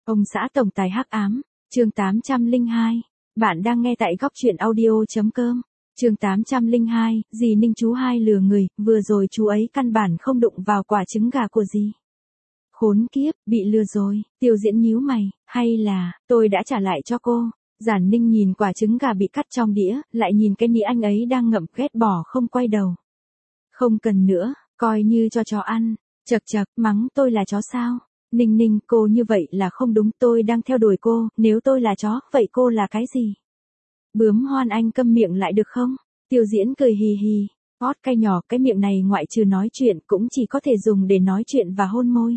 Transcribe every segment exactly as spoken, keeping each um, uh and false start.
Ông xã tổng tài hắc ám, chương tám trăm lẻ hai. Bạn đang nghe tại góc truyện audio.com. Chương tám trăm lẻ hai, dì Ninh chú hai lừa người, vừa rồi chú ấy căn bản không đụng vào quả trứng gà của dì. Khốn kiếp, bị lừa rồi, Tiêu Diễn nhíu mày, hay là, tôi đã trả lại cho cô. Giản Ninh nhìn quả trứng gà bị cắt trong đĩa, lại nhìn cái nĩa anh ấy đang ngậm ghét bỏ không quay đầu. Không cần nữa, coi như cho chó ăn. Chật chật, mắng tôi là chó sao? Ninh Ninh, cô như vậy là không đúng, tôi đang theo đuổi cô, nếu tôi là chó, vậy cô là cái gì? Bướm Hoan, anh câm miệng lại được không? Tiêu Diễn cười hì hì, hót cay nhỏ, cái miệng này ngoại trừ nói chuyện cũng chỉ có thể dùng để nói chuyện và hôn môi.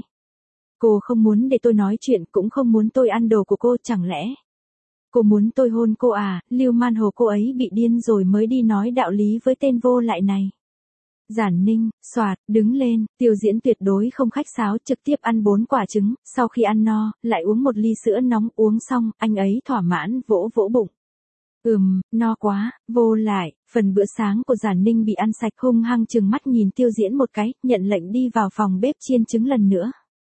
Cô không muốn để tôi nói chuyện, cũng không muốn tôi ăn đồ của cô, chẳng lẽ cô muốn tôi hôn cô à? Lưu Man Hồ, cô ấy bị điên rồi mới đi nói đạo lý với tên vô lại này. Giản Ninh, xoạt, đứng lên, Tiêu Diễn tuyệt đối không khách sáo, trực tiếp ăn bốn quả trứng, sau khi ăn no, lại uống một ly sữa nóng, uống xong, anh ấy thỏa mãn vỗ vỗ bụng. Ừm, no quá, vô lại, phần bữa sáng của Giản Ninh bị ăn sạch, hung hăng trừng mắt nhìn Tiêu Diễn một cái, nhận lệnh đi vào phòng bếp chiên trứng lần nữa.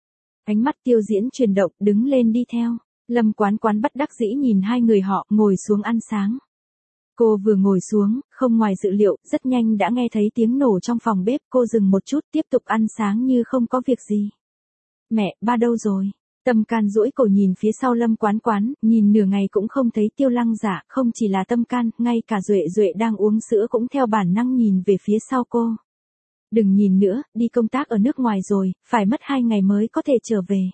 Ánh mắt Tiêu Diễn chuyển động, đứng lên đi theo. Lâm Quán Quán bất đắc dĩ nhìn hai người họ ngồi xuống ăn sáng. Cô vừa ngồi xuống, không ngoài dự liệu, rất nhanh đã nghe thấy tiếng nổ trong phòng bếp, cô dừng một chút tiếp tục ăn sáng như không có việc gì. Mẹ, ba đâu rồi? Tâm Can duỗi cổ nhìn phía sau Lâm Quán Quán, nhìn nửa ngày cũng không thấy Tiêu Lăng Giả, không chỉ là Tâm Can, ngay cả Duệ Duệ đang uống sữa cũng theo bản năng nhìn về phía sau cô. Đừng nhìn nữa, đi công tác ở nước ngoài rồi, phải mất hai ngày mới có thể trở về.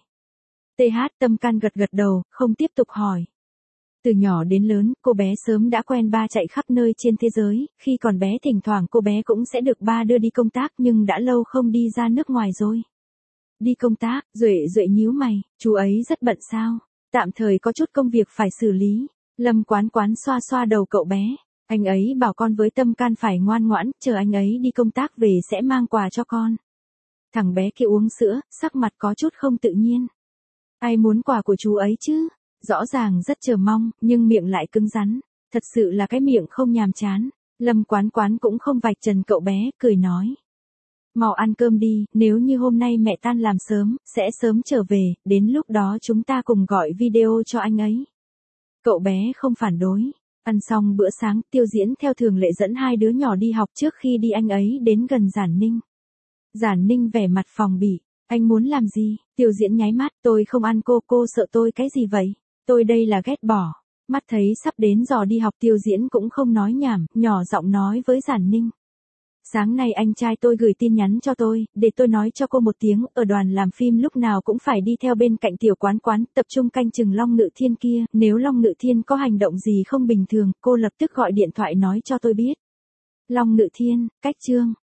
tê hát, Tâm Can gật gật đầu, không tiếp tục hỏi. Từ nhỏ đến lớn, cô bé sớm đã quen ba chạy khắp nơi trên thế giới, khi còn bé thỉnh thoảng cô bé cũng sẽ được ba đưa đi công tác, nhưng đã lâu không đi ra nước ngoài rồi. Đi công tác, Duệ Duệ nhíu mày, chú ấy rất bận sao? Tạm thời có chút công việc phải xử lý. Lâm Quán Quán xoa xoa đầu cậu bé, anh ấy bảo con với Tâm Can phải ngoan ngoãn, chờ anh ấy đi công tác về sẽ mang quà cho con. Thằng bé kia uống sữa, sắc mặt có chút không tự nhiên. Ai muốn quà của chú ấy chứ? Rõ ràng rất chờ mong, nhưng miệng lại cứng rắn. Thật sự là cái miệng không nhàm chán. Lâm Quán Quán cũng không vạch trần cậu bé, cười nói. Mau ăn cơm đi, nếu như hôm nay mẹ tan làm sớm, sẽ sớm trở về, đến lúc đó chúng ta cùng gọi video cho anh ấy. Cậu bé không phản đối. Ăn xong bữa sáng, Tiêu Diễn theo thường lệ dẫn hai đứa nhỏ đi học trước khi đi anh ấy đến gần Giản Ninh. Giản Ninh vẻ mặt phòng bị. Anh muốn làm gì? Tiêu Diễn nháy mắt, tôi không ăn cô, cô sợ tôi cái gì vậy? Tôi đây là ghét bỏ. Mắt thấy sắp đến giờ đi học, Tiêu Diễn cũng không nói nhảm, nhỏ giọng nói với Giản Ninh. Sáng nay anh trai tôi gửi tin nhắn cho tôi, để tôi nói cho cô một tiếng, ở đoàn làm phim lúc nào cũng phải đi theo bên cạnh Tiểu Quán Quán, tập trung canh chừng Long Ngự Thiên kia, nếu Long Ngự Thiên có hành động gì không bình thường, cô lập tức gọi điện thoại nói cho tôi biết. Long Ngự Thiên, cách chương,